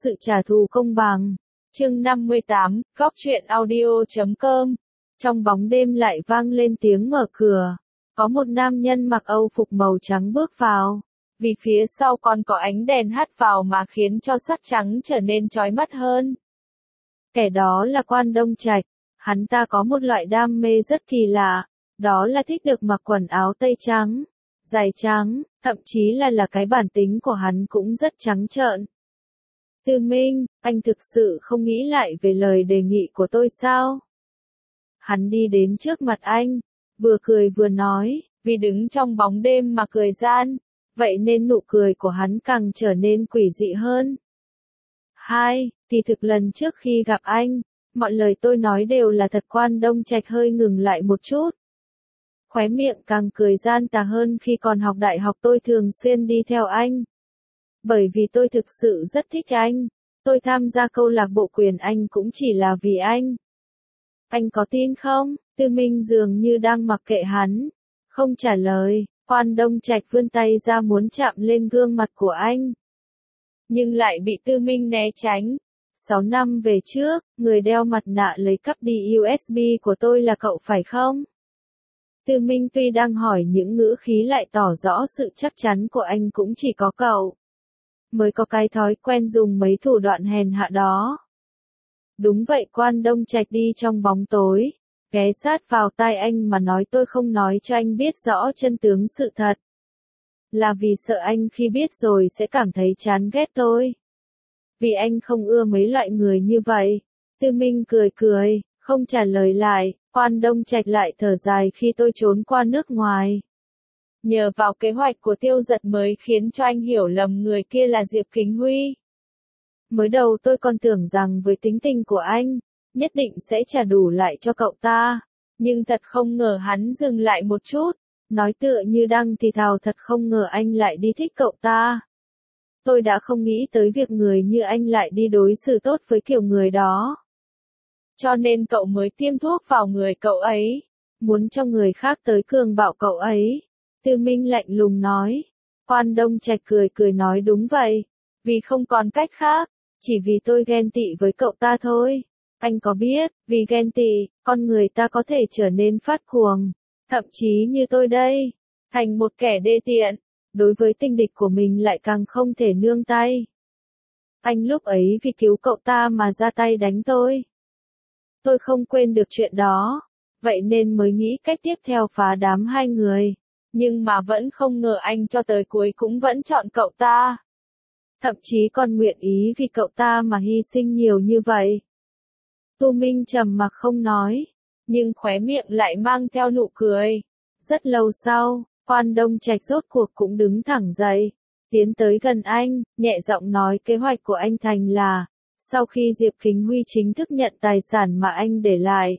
sự trả thù công bằng. Chương 58, Góc truyện audio.com. Trong bóng đêm lại vang lên tiếng mở cửa. Có một nam nhân mặc Âu phục màu trắng bước vào. Vì phía sau còn có ánh đèn hắt vào mà khiến cho sắc trắng trở nên chói mắt hơn. Kẻ đó là Quan Đông Trạch. Hắn ta có một loại đam mê rất kỳ lạ. Đó là thích được mặc quần áo tây trắng, giày trắng, thậm chí là cái bản tính của hắn cũng rất trắng trợn. Tư Minh, anh thực sự không nghĩ lại về lời đề nghị của tôi sao? Hắn đi đến trước mặt anh, vừa cười vừa nói, vì đứng trong bóng đêm mà cười gian, vậy nên nụ cười của hắn càng trở nên quỷ dị hơn. Thì thực lần trước khi gặp anh, mọi lời tôi nói đều là thật. Quan Đông Trạch hơi ngừng lại một chút. Khóe miệng càng cười gian tà hơn. Khi còn học đại học tôi thường xuyên đi theo anh. Bởi vì tôi thực sự rất thích anh. Tôi tham gia câu lạc bộ quyền Anh cũng chỉ là vì anh. Anh có tin không? Tư Minh dường như đang mặc kệ hắn. Không trả lời. Quan Đông Trạch vươn tay ra muốn chạm lên gương mặt của anh. Nhưng lại bị Tư Minh né tránh. 6 năm về trước, người đeo mặt nạ lấy cắp đi USB của tôi là cậu phải không? Tư Minh tuy đang hỏi những ngữ khí lại tỏ rõ sự chắc chắn của anh cũng chỉ có cậu mới có cái thói quen dùng mấy thủ đoạn hèn hạ đó. Đúng vậy. Quan Đông Trạch đi trong bóng tối, ghé sát vào tai anh mà nói tôi không nói cho anh biết rõ chân tướng sự thật. Là vì sợ anh khi biết rồi sẽ cảm thấy chán ghét tôi. Vì anh không ưa mấy loại người như vậy. Tư Minh cười, không trả lời lại. Quan Đông Trạch lại thở dài khi tôi trốn qua nước ngoài. Nhờ vào kế hoạch của Tiêu Giật mới khiến cho anh hiểu lầm người kia là Diệp Kính Huy. Mới đầu tôi còn tưởng rằng với tính tình của anh, nhất định sẽ trả đủ lại cho cậu ta. Nhưng thật không ngờ hắn dừng lại một chút, nói tựa như đang thì thào, thật không ngờ anh lại đi thích cậu ta. Tôi đã không nghĩ tới việc người như anh lại đi đối xử tốt với kiểu người đó. Cho nên cậu mới tiêm thuốc vào người cậu ấy, muốn cho người khác tới cường bạo cậu ấy. Tư Minh lạnh lùng nói. Quan Đông Trạch cười nói đúng vậy. Vì không còn cách khác, chỉ vì tôi ghen tị với cậu ta thôi. Anh có biết, vì ghen tị, con người ta có thể trở nên phát cuồng, thậm chí như tôi đây, thành một kẻ đê tiện. Đối với tình địch của mình lại càng không thể nương tay. Anh lúc ấy vì cứu cậu ta mà ra tay đánh tôi. Tôi không quên được chuyện đó, vậy nên mới nghĩ cách tiếp theo phá đám hai người. Nhưng mà vẫn không ngờ anh cho tới cuối cũng vẫn chọn cậu ta. Thậm chí còn nguyện ý vì cậu ta mà hy sinh nhiều như vậy. Tư Minh trầm mặc không nói, nhưng khóe miệng lại mang theo nụ cười. Rất lâu sau, Quan Đông Trạch rốt cuộc cũng đứng thẳng dậy, tiến tới gần anh, nhẹ giọng nói kế hoạch của anh thành là, sau khi Diệp Kính Huy chính thức nhận tài sản mà anh để lại,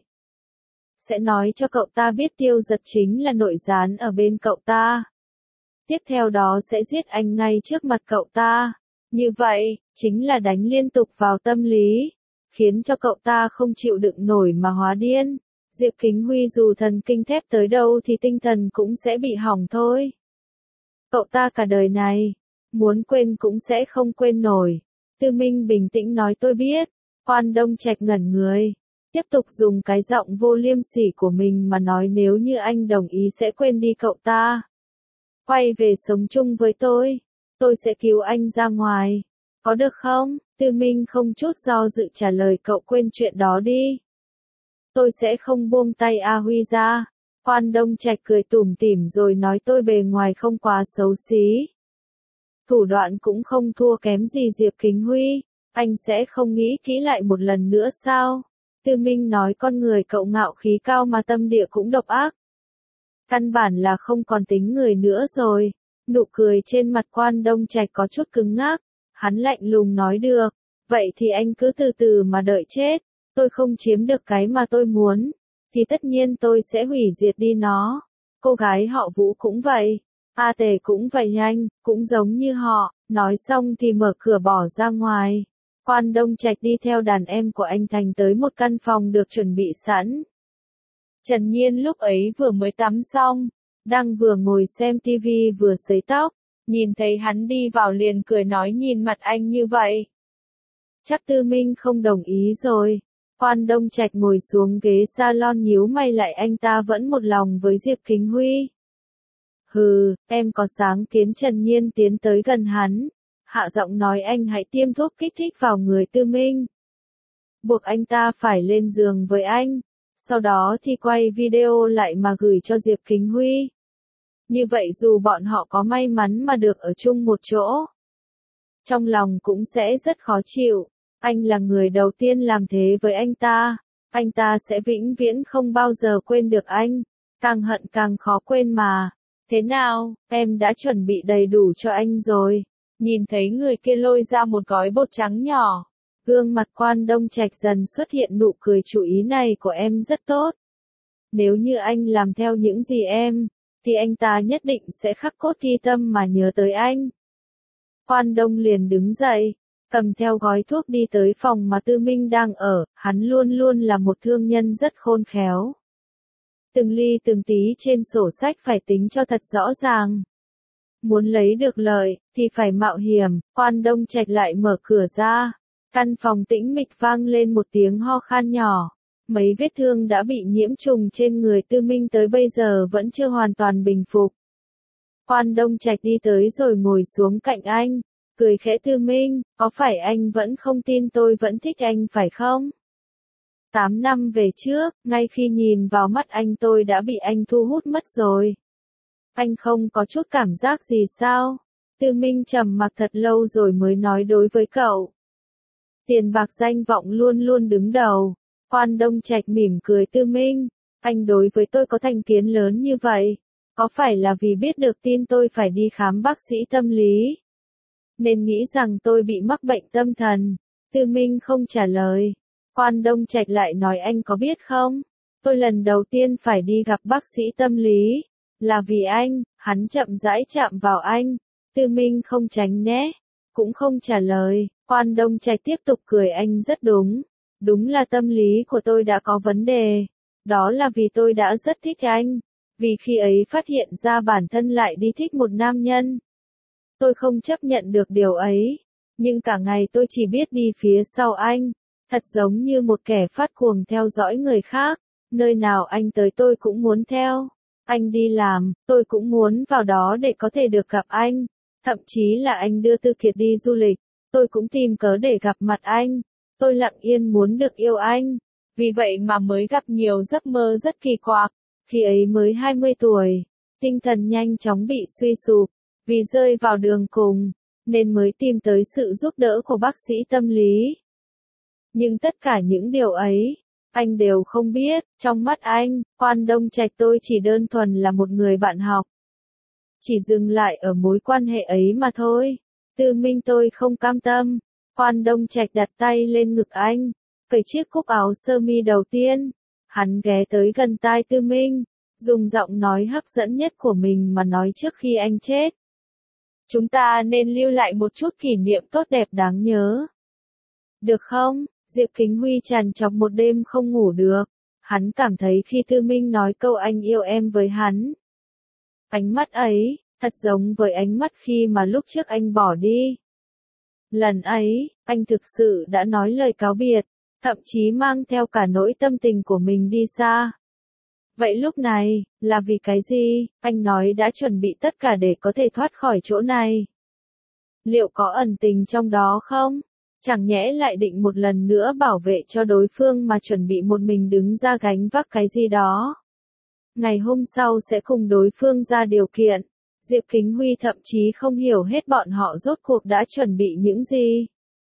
sẽ nói cho cậu ta biết Tiêu Giật chính là nội gián ở bên cậu ta. Tiếp theo đó sẽ giết anh ngay trước mặt cậu ta. Như vậy, chính là đánh liên tục vào tâm lý, khiến cho cậu ta không chịu đựng nổi mà hóa điên. Diệp Kính Huy dù thần kinh thép tới đâu thì tinh thần cũng sẽ bị hỏng thôi. Cậu ta cả đời này, muốn quên cũng sẽ không quên nổi. Tư Minh bình tĩnh nói tôi biết. Quan Đông Trạch ngẩn người, tiếp tục dùng cái giọng vô liêm sỉ của mình mà nói nếu như anh đồng ý sẽ quên đi cậu ta. Quay về sống chung với tôi sẽ cứu anh ra ngoài. Có được không? Tư Minh không chút do dự trả lời cậu quên chuyện đó đi. Tôi sẽ không buông tay A Huy ra. Quan Đông Trạch cười tủm tỉm rồi nói tôi bề ngoài không quá xấu xí. Thủ đoạn cũng không thua kém gì Diệp Kính Huy. Anh sẽ không nghĩ kỹ lại một lần nữa sao? Tư Minh nói con người cậu ngạo khí cao mà tâm địa cũng độc ác. Căn bản là không còn tính người nữa rồi. Nụ cười trên mặt Quan Đông Trạch có chút cứng ngắc. Hắn lạnh lùng nói được. Vậy thì anh cứ từ từ mà đợi chết. Tôi không chiếm được cái mà tôi muốn, thì tất nhiên tôi sẽ hủy diệt đi nó. Cô gái họ Vũ cũng vậy. A Tề cũng vậy nhanh, cũng giống như họ. Nói xong thì mở cửa bỏ ra ngoài. Quan Đông Trạch đi theo đàn em của anh Thành tới một căn phòng được chuẩn bị sẵn. Trần Nhiên lúc ấy vừa mới tắm xong, đang vừa ngồi xem tivi vừa sấy tóc, nhìn thấy hắn đi vào liền cười nói nhìn mặt anh như vậy. Chắc Tư Minh không đồng ý rồi. Quan Đông Trạch ngồi xuống ghế salon nhíu mày lại, anh ta vẫn một lòng với Diệp Kính Huy. Hừ, em có sáng kiến. Trần Nhiên tiến tới gần hắn, hạ giọng nói, anh hãy tiêm thuốc kích thích vào người Tư Minh. Buộc anh ta phải lên giường với anh, sau đó thì quay video lại mà gửi cho Diệp Kính Huy. Như vậy dù bọn họ có may mắn mà được ở chung một chỗ, trong lòng cũng sẽ rất khó chịu. Anh là người đầu tiên làm thế với anh ta sẽ vĩnh viễn không bao giờ quên được anh, càng hận càng khó quên mà. Thế nào, em đã chuẩn bị đầy đủ cho anh rồi? Nhìn thấy người kia lôi ra một gói bột trắng nhỏ, gương mặt Quan Đông Trạch dần xuất hiện nụ cười, chủ ý này của em rất tốt. Nếu như anh làm theo những gì thì anh ta nhất định sẽ khắc cốt ghi tâm mà nhớ tới anh. Quan Đông liền đứng dậy, cầm theo gói thuốc đi tới phòng mà Tư Minh đang ở, hắn luôn luôn là một thương nhân rất khôn khéo. Từng ly từng tí trên sổ sách phải tính cho thật rõ ràng. Muốn lấy được lợi, thì phải mạo hiểm. Quan Đông Trạch lại mở cửa ra. Căn phòng tĩnh mịch vang lên một tiếng ho khan nhỏ. Mấy vết thương đã bị nhiễm trùng trên người Tư Minh tới bây giờ vẫn chưa hoàn toàn bình phục. Quan Đông Trạch đi tới rồi ngồi xuống cạnh anh, cười khẽ, Tư Minh, có phải anh vẫn không tin tôi vẫn thích anh phải không? 8 năm về trước, ngay khi nhìn vào mắt anh tôi đã bị anh thu hút mất rồi. Anh không có chút cảm giác gì sao? Tư Minh trầm mặc thật lâu rồi mới nói, đối với cậu, tiền bạc danh vọng luôn luôn đứng đầu. Quan Đông Trạch mỉm cười, Tư Minh, anh đối với tôi có thành kiến lớn như vậy, có phải là vì biết được tin tôi phải đi khám bác sĩ tâm lý, nên nghĩ rằng tôi bị mắc bệnh tâm thần? Tư Minh không trả lời. Quan Đông Trạch lại nói, anh có biết không, tôi lần đầu tiên phải đi gặp bác sĩ tâm lý là vì anh. Hắn chậm rãi chạm vào anh. Tư Minh không tránh né, cũng không trả lời. Quan Đông Trạch tiếp tục cười, anh rất đúng. Đúng là tâm lý của tôi đã có vấn đề. Đó là vì tôi đã rất thích anh. Vì khi ấy phát hiện ra bản thân lại đi thích một nam nhân. Tôi không chấp nhận được điều ấy. Nhưng cả ngày tôi chỉ biết đi phía sau anh. Thật giống như một kẻ phát cuồng theo dõi người khác. Nơi nào anh tới tôi cũng muốn theo. Anh đi làm, tôi cũng muốn vào đó để có thể được gặp anh. Thậm chí là anh đưa Tư Kiệt đi du lịch, tôi cũng tìm cớ để gặp mặt anh. Tôi lặng yên muốn được yêu anh. Vì vậy mà mới gặp nhiều giấc mơ rất kỳ quặc. Khi ấy mới 20 tuổi, tinh thần nhanh chóng bị suy sụp, vì rơi vào đường cùng, nên mới tìm tới sự giúp đỡ của bác sĩ tâm lý. Nhưng tất cả những điều ấy, anh đều không biết. Trong mắt anh, Quan Đông Trạch tôi chỉ đơn thuần là một người bạn học. Chỉ dừng lại ở mối quan hệ ấy mà thôi. Tư Minh, tôi không cam tâm. Quan Đông Trạch đặt tay lên ngực anh, cởi chiếc cúc áo sơ mi đầu tiên. Hắn ghé tới gần tai Tư Minh, dùng giọng nói hấp dẫn nhất của mình mà nói, trước khi anh chết, chúng ta nên lưu lại một chút kỷ niệm tốt đẹp đáng nhớ. Được không? Diệp Kính Huy trằn trọc một đêm không ngủ được. Hắn cảm thấy khi Tư Minh nói câu anh yêu em với hắn, ánh mắt ấy, thật giống với ánh mắt khi mà lúc trước anh bỏ đi. Lần ấy, anh thực sự đã nói lời cáo biệt, thậm chí mang theo cả nỗi tâm tình của mình đi xa. Vậy lúc này, là vì cái gì? Anh nói đã chuẩn bị tất cả để có thể thoát khỏi chỗ này. Liệu có ẩn tình trong đó không? Chẳng nhẽ lại định một lần nữa bảo vệ cho đối phương mà chuẩn bị một mình đứng ra gánh vác cái gì đó. Ngày hôm sau sẽ cùng đối phương ra điều kiện. Diệp Kính Huy thậm chí không hiểu hết bọn họ rốt cuộc đã chuẩn bị những gì.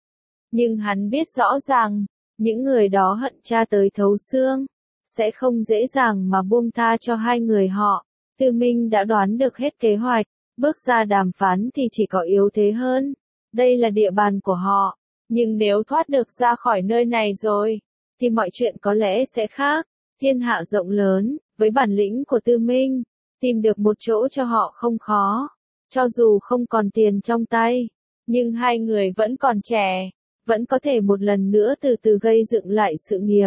Nhưng hắn biết rõ ràng, những người đó hận cha tới thấu xương, sẽ không dễ dàng mà buông tha cho hai người họ. Tư Minh đã đoán được hết kế hoạch, bước ra đàm phán thì chỉ có yếu thế hơn. Đây là địa bàn của họ, nhưng nếu thoát được ra khỏi nơi này rồi, thì mọi chuyện có lẽ sẽ khác. Thiên hạ rộng lớn, với bản lĩnh của Tư Minh, tìm được một chỗ cho họ không khó. Cho dù không còn tiền trong tay, nhưng hai người vẫn còn trẻ, vẫn có thể một lần nữa từ từ gây dựng lại sự nghiệp.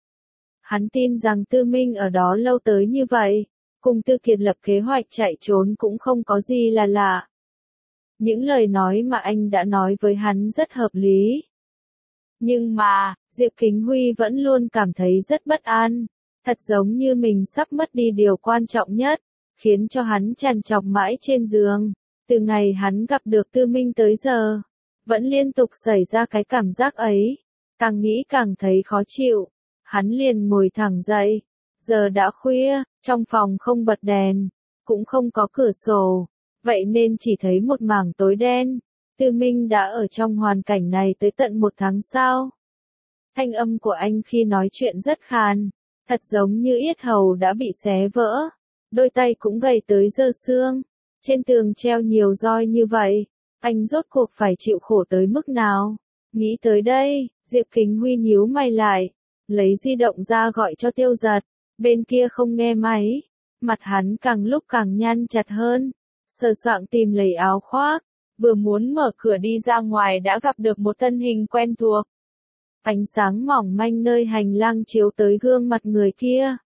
Hắn tin rằng Tư Minh ở đó lâu tới như vậy, cùng Tư Kiệt lập kế hoạch chạy trốn cũng không có gì là lạ. Những lời nói mà anh đã nói với hắn rất hợp lý. Nhưng mà, Diệp Kính Huy vẫn luôn cảm thấy rất bất an. Thật giống như mình sắp mất đi điều quan trọng nhất, khiến cho hắn trằn trọc mãi trên giường. Từ ngày hắn gặp được Tư Minh tới giờ, vẫn liên tục xảy ra cái cảm giác ấy. Càng nghĩ càng thấy khó chịu. Hắn liền ngồi thẳng dậy. Giờ đã khuya, trong phòng không bật đèn, cũng không có cửa sổ. Vậy nên chỉ thấy một mảng tối đen. Tư Minh đã ở trong hoàn cảnh này tới tận 1 tháng sao? Thanh âm của anh khi nói chuyện rất khàn, thật giống như yết hầu đã bị xé vỡ. Đôi tay cũng gầy tới giơ xương. Trên tường treo nhiều roi như vậy, anh rốt cuộc phải chịu khổ tới mức nào? Nghĩ tới đây, Diệp Kính Huy nhíu mày lại, lấy di động ra gọi cho Tiêu Giật. Bên kia không nghe máy, mặt hắn càng lúc càng nhăn chặt hơn. Sờ soạng tìm lấy áo khoác, vừa muốn mở cửa đi ra ngoài đã gặp được một thân hình quen thuộc. Ánh sáng mỏng manh nơi hành lang chiếu tới gương mặt người kia,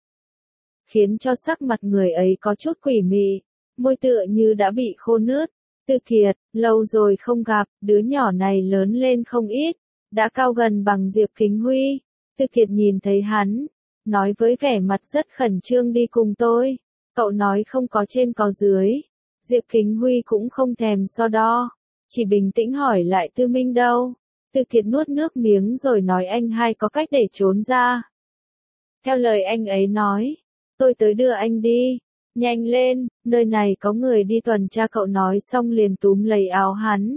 khiến cho sắc mặt người ấy có chút quỷ mị, môi tựa như đã bị khô nứt. Tư Kiệt, lâu rồi không gặp, đứa nhỏ này lớn lên không ít, đã cao gần bằng Diệp Kính Huy. Tư Kiệt nhìn thấy hắn, nói với vẻ mặt rất khẩn trương đi cùng tôi. Cậu nói không có trên có dưới. Diệp Kính Huy cũng không thèm so đo, chỉ bình tĩnh hỏi lại Tư Minh đâu. Tư Kiệt nuốt nước miếng rồi nói anh hai có cách để trốn ra. Theo lời anh ấy nói, tôi tới đưa anh đi. Nhanh lên, nơi này có người đi tuần tra, cậu nói xong liền túm lấy áo hắn,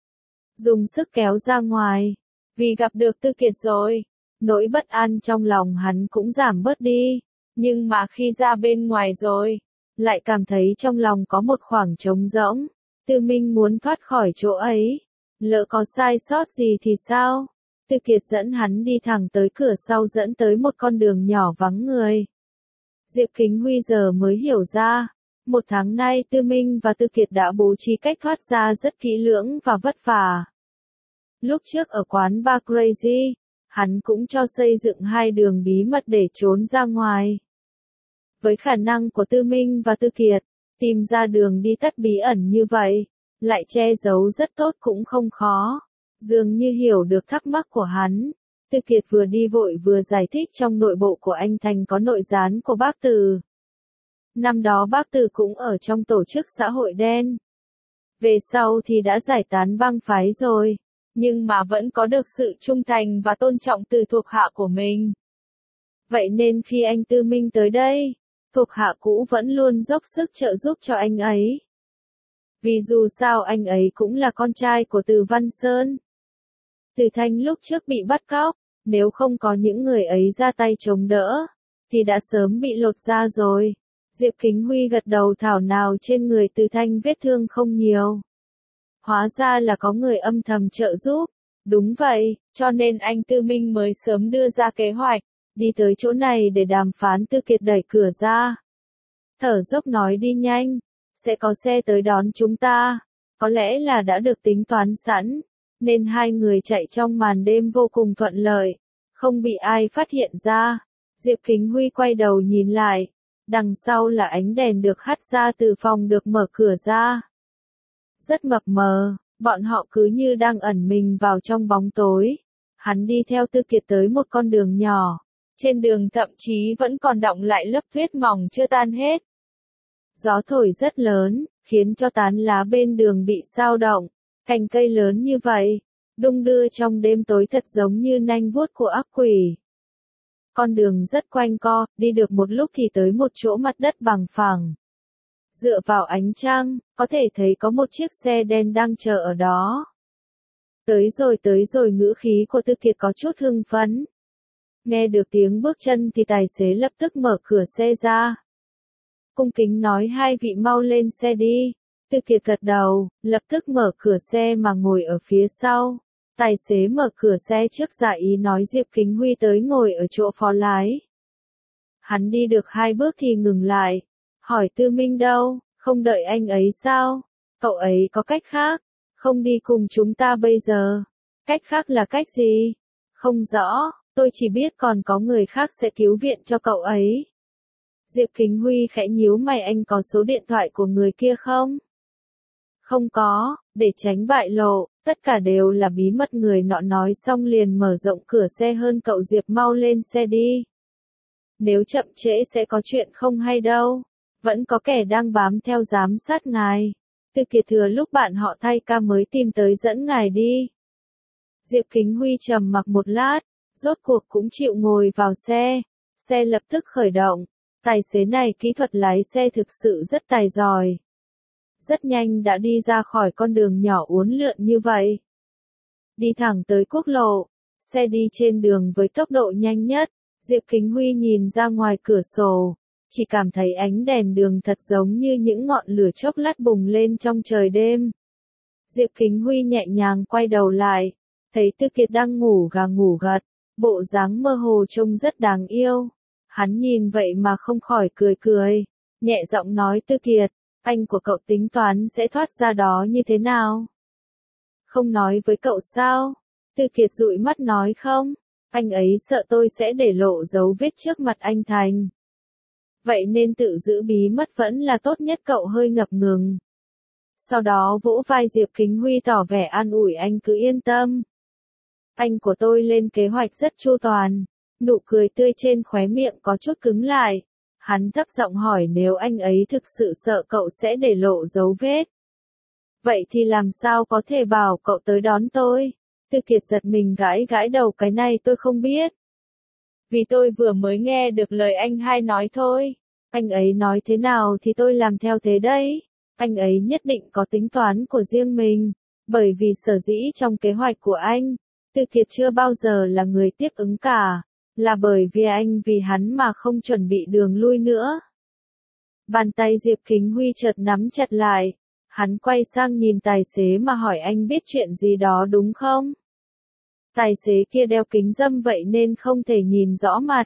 dùng sức kéo ra ngoài. Vì gặp được Tư Kiệt rồi, nỗi bất an trong lòng hắn cũng giảm bớt đi. Nhưng mà khi ra bên ngoài rồi, lại cảm thấy trong lòng có một khoảng trống rỗng. Tư Minh muốn thoát khỏi chỗ ấy. Lỡ có sai sót gì thì sao? Tư Kiệt dẫn hắn đi thẳng tới cửa sau, dẫn tới một con đường nhỏ vắng người. Diệp Kính Huy giờ mới hiểu ra, 1 tháng nay Tư Minh và Tư Kiệt đã bố trí cách thoát ra rất kỹ lưỡng và vất vả. Lúc trước ở quán bar Crazy, hắn cũng cho xây dựng 2 đường bí mật để trốn ra ngoài. Với khả năng của Tư Minh và Tư Kiệt, tìm ra đường đi tắt bí ẩn như vậy, lại che giấu rất tốt cũng không khó. Dường như hiểu được thắc mắc của hắn, Tư Kiệt vừa đi vội vừa giải thích trong nội bộ của anh Thành có nội gián của bác Từ. Năm đó bác Từ cũng ở trong tổ chức xã hội đen. Về sau thì đã giải tán bang phái rồi, nhưng mà vẫn có được sự trung thành và tôn trọng từ thuộc hạ của mình. Vậy nên khi anh Tư Minh tới đây, thuộc hạ cũ vẫn luôn dốc sức trợ giúp cho anh ấy. Vì dù sao anh ấy cũng là con trai của Từ Văn Sơn. Từ Thanh lúc trước bị bắt cóc, nếu không có những người ấy ra tay chống đỡ, thì đã sớm bị lột da rồi. Diệp Kính Huy gật đầu thảo nào, trên người Từ Thanh vết thương không nhiều. Hóa ra là có người âm thầm trợ giúp. Đúng vậy, cho nên anh Tư Minh mới sớm đưa ra kế hoạch, đi tới chỗ này để đàm phán. Tư Kiệt đẩy cửa ra, thở dốc nói đi nhanh, sẽ có xe tới đón chúng ta. Có lẽ là đã được tính toán sẵn, nên 2 người chạy trong màn đêm vô cùng thuận lợi, không bị ai phát hiện ra. Diệp Kính Huy quay đầu nhìn lại, đằng sau là ánh đèn được hắt ra từ phòng được mở cửa ra. Rất mập mờ, bọn họ cứ như đang ẩn mình vào trong bóng tối. Hắn đi theo Tư Kiệt tới một con đường nhỏ, trên đường thậm chí vẫn còn đọng lại lớp tuyết mỏng chưa tan hết. Gió thổi rất lớn, khiến cho tán lá bên đường bị xao động. Cành cây lớn như vậy, đung đưa trong đêm tối thật giống như nanh vuốt của ác quỷ. Con đường rất quanh co, đi được một lúc thì tới một chỗ mặt đất bằng phẳng. Dựa vào ánh trăng, có thể thấy có một chiếc xe đen đang chờ ở đó. Tới rồi, ngữ khí của Tư Kiệt có chút hưng phấn. Nghe được tiếng bước chân thì tài xế lập tức mở cửa xe ra. Cung kính nói 2 vị mau lên xe đi. Tư Kiệt gật đầu, lập tức mở cửa xe mà ngồi ở phía sau. Tài xế mở cửa xe trước dạ ý nói Diệp Kính Huy tới ngồi ở chỗ phó lái. Hắn đi được 2 bước thì ngừng lại, hỏi Tư Minh đâu, không đợi anh ấy sao? Cậu ấy có cách khác, không đi cùng chúng ta bây giờ. Cách khác là cách gì? Không rõ, tôi chỉ biết còn có người khác sẽ cứu viện cho cậu ấy. Diệp Kính Huy khẽ nhíu mày, anh có số điện thoại của người kia không? Không có, để tránh bại lộ, Tất cả đều là bí mật, người nọ nói xong liền mở rộng cửa xe hơn cậu Diệp mau lên xe đi. Nếu chậm trễ sẽ có chuyện không hay đâu. Vẫn có kẻ đang bám theo giám sát ngài. Từ Kiệt thừa lúc bạn họ thay ca mới tìm tới dẫn ngài đi. Diệp Kính Huy trầm mặc một lát, rốt cuộc cũng chịu ngồi vào xe. Xe lập tức khởi động. Tài xế này kỹ thuật lái xe thực sự rất tài giỏi. Rất nhanh đã đi ra khỏi con đường nhỏ uốn lượn như vậy. Đi thẳng tới quốc lộ. Xe đi trên đường với tốc độ nhanh nhất. Diệp Kính Huy nhìn ra ngoài cửa sổ. Chỉ cảm thấy ánh đèn đường thật giống như những ngọn lửa chốc lát bùng lên trong trời đêm. Diệp Kính Huy nhẹ nhàng quay đầu lại. Thấy Tư Kiệt đang ngủ gà ngủ gật. Bộ dáng mơ hồ trông rất đáng yêu. Hắn nhìn vậy mà không khỏi cười cười. Nhẹ giọng nói Tư Kiệt, anh của cậu tính toán sẽ thoát ra đó như thế nào? Không nói với cậu sao? Tư Kiệt dụi mắt nói không. Anh ấy sợ tôi sẽ để lộ dấu vết trước mặt anh Thành. Vậy nên tự giữ bí mật vẫn là tốt nhất, cậu hơi ngập ngừng. Sau đó vỗ vai Diệp Kính Huy tỏ vẻ an ủi, anh cứ yên tâm. Anh của tôi lên kế hoạch rất chu toàn. Nụ cười tươi trên khóe miệng có chút cứng lại. Hắn thấp giọng hỏi nếu anh ấy thực sự sợ cậu sẽ để lộ dấu vết. Vậy thì làm sao có thể bảo cậu tới đón tôi? Tư Kiệt giật mình gãi gãi đầu, cái này tôi không biết. Vì tôi vừa mới nghe được lời anh hai nói thôi. Anh ấy nói thế nào thì tôi làm theo thế đấy. Anh ấy nhất định có tính toán của riêng mình. Bởi vì sở dĩ trong kế hoạch của anh, Tư Kiệt chưa bao giờ là người tiếp ứng cả. Là bởi vì anh vì hắn mà không chuẩn bị đường lui nữa. Bàn tay Diệp Kính Huy chợt nắm chặt lại. Hắn quay sang nhìn tài xế mà hỏi, anh biết chuyện gì đó đúng không? Tài xế kia đeo kính râm vậy nên không thể nhìn rõ mặt.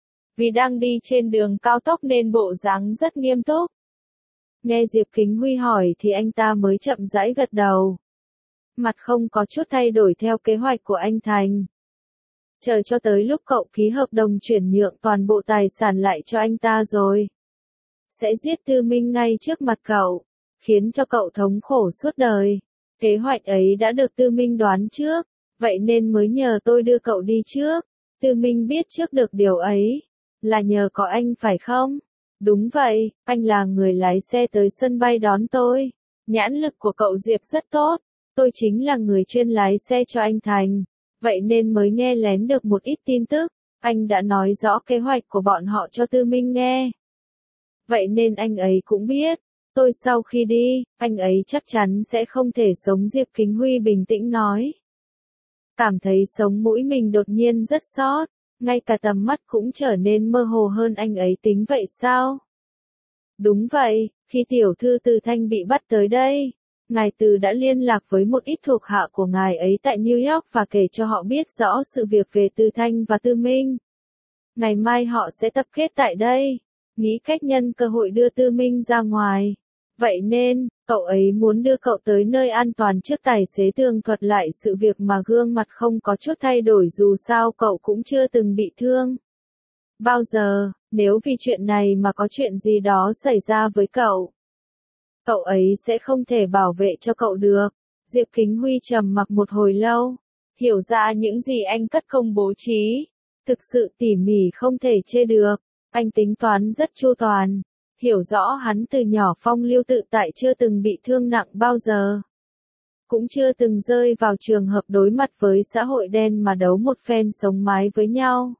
Vì đang đi trên đường cao tốc nên bộ dáng rất nghiêm túc. Nghe Diệp Kính Huy hỏi thì anh ta mới chậm rãi gật đầu. Mặt không có chút thay đổi theo kế hoạch của anh Thành. Chờ cho tới lúc cậu ký hợp đồng chuyển nhượng toàn bộ tài sản lại cho anh ta rồi. Sẽ giết Tư Minh ngay trước mặt cậu, khiến cho cậu thống khổ suốt đời. Kế hoạch ấy đã được Tư Minh đoán trước, vậy nên mới nhờ tôi đưa cậu đi trước. Tư Minh biết trước được điều ấy, là nhờ có anh phải không? Đúng vậy, anh là người lái xe tới sân bay đón tôi. Nhãn lực của cậu Diệp rất tốt, tôi chính là người chuyên lái xe cho anh Thành. Vậy nên mới nghe lén được một ít tin tức, anh đã nói rõ kế hoạch của bọn họ cho Tư Minh nghe. Vậy nên anh ấy cũng biết, tôi sau khi đi, anh ấy chắc chắn sẽ không thể sống. Diệp Kính Huy bình tĩnh nói. Cảm thấy sống mũi mình đột nhiên rất xót, ngay cả tầm mắt cũng trở nên mơ hồ hơn. Anh ấy tính vậy sao? Đúng vậy, khi tiểu thư Từ Thanh bị bắt tới đây, ngài Từ đã liên lạc với một ít thuộc hạ của ngài ấy tại New York và kể cho họ biết rõ sự việc về Từ Thanh và Tư Minh. Ngày mai họ sẽ tập kết tại đây, nghĩ cách nhân cơ hội đưa Tư Minh ra ngoài. Vậy nên, cậu ấy muốn đưa cậu tới nơi an toàn. Trước tài xế tường thuật lại sự việc mà gương mặt không có chút thay đổi, dù sao cậu cũng chưa từng bị thương. Bao giờ, nếu vì chuyện này mà có chuyện gì đó xảy ra với cậu, cậu ấy sẽ không thể bảo vệ cho cậu được. Diệp Kính Huy trầm mặc một hồi lâu, hiểu ra những gì anh cất công bố trí. Thực sự tỉ mỉ không thể chê được, anh tính toán rất chu toàn. Hiểu rõ hắn từ nhỏ phong lưu tự tại, chưa từng bị thương nặng bao giờ. Cũng chưa từng rơi vào trường hợp đối mặt với xã hội đen mà đấu một phen sống mái với nhau.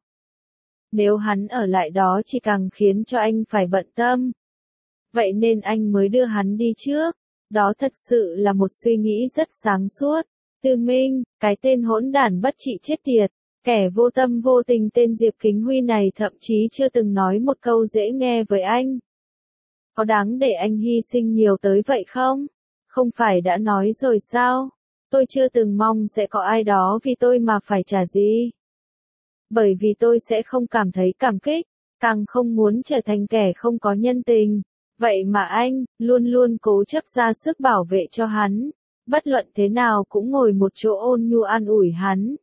Nếu hắn ở lại đó chỉ càng khiến cho anh phải bận tâm. Vậy nên anh mới đưa hắn đi trước. Đó thật sự là một suy nghĩ rất sáng suốt. Tư Minh, cái tên hỗn đản bất trị chết tiệt, kẻ vô tâm vô tình tên Diệp Kính Huy này thậm chí chưa từng nói một câu dễ nghe với anh. Có đáng để anh hy sinh nhiều tới vậy không? Không phải đã nói rồi sao? Tôi chưa từng mong sẽ có ai đó vì tôi mà phải trả gì. Bởi vì tôi sẽ không cảm thấy cảm kích, càng không muốn trở thành kẻ không có nhân tình. Vậy mà anh, luôn luôn cố chấp ra sức bảo vệ cho hắn. Bất luận thế nào cũng ngồi một chỗ ôn nhu an ủi hắn.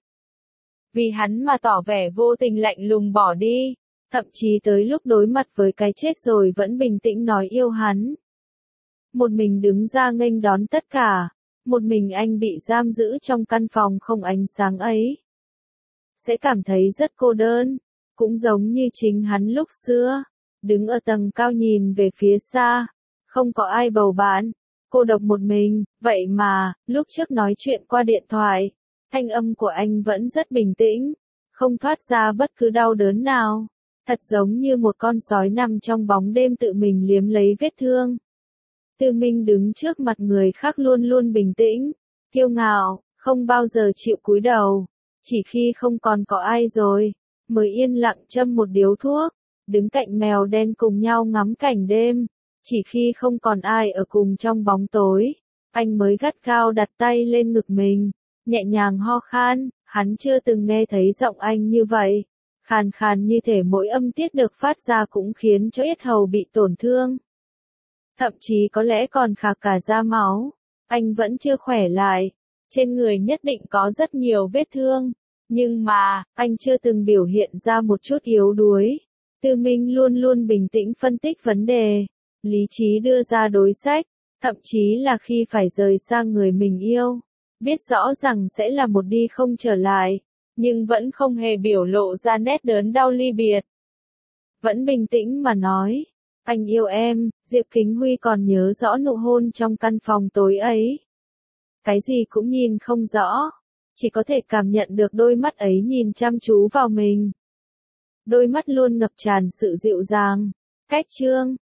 Vì hắn mà tỏ vẻ vô tình lạnh lùng bỏ đi. Thậm chí tới lúc đối mặt với cái chết rồi vẫn bình tĩnh nói yêu hắn. Một mình đứng ra nghênh đón tất cả. một mình anh bị giam giữ trong căn phòng không ánh sáng ấy. Sẽ cảm thấy rất cô đơn, cũng giống như chính hắn lúc xưa, đứng ở tầng cao nhìn về phía xa, không có ai bầu bạn, cô độc một mình, vậy mà, lúc trước nói chuyện qua điện thoại, thanh âm của anh vẫn rất bình tĩnh, không thoát ra bất cứ đau đớn nào, thật giống như một con sói nằm trong bóng đêm tự mình liếm lấy vết thương. Tư Minh đứng trước mặt người khác luôn luôn bình tĩnh, kiêu ngạo, không bao giờ chịu cúi đầu, chỉ khi không còn có ai rồi, mới yên lặng châm một điếu thuốc, đứng cạnh mèo đen cùng nhau ngắm cảnh đêm, chỉ khi không còn ai ở cùng trong bóng tối, anh mới gắt gao đặt tay lên ngực mình, nhẹ nhàng ho khan, hắn chưa từng nghe thấy giọng anh như vậy, khàn khàn như thể mỗi âm tiết được phát ra cũng khiến cho yết hầu bị tổn thương. Thậm chí có lẽ còn khạc cả da máu, anh vẫn chưa khỏe lại, trên người nhất định có rất nhiều vết thương, nhưng mà, anh chưa từng biểu hiện ra một chút yếu đuối. Tư Minh luôn luôn bình tĩnh phân tích vấn đề, lý trí đưa ra đối sách, thậm chí là khi phải rời xa người mình yêu, biết rõ rằng sẽ là một đi không trở lại, nhưng vẫn không hề biểu lộ ra nét đớn đau ly biệt. Vẫn bình tĩnh mà nói, anh yêu em, Diệp Kính Huy còn nhớ rõ nụ hôn trong căn phòng tối ấy. Cái gì cũng nhìn không rõ, chỉ có thể cảm nhận được đôi mắt ấy nhìn chăm chú vào mình. Đôi mắt luôn ngập tràn sự dịu dàng, cách trương,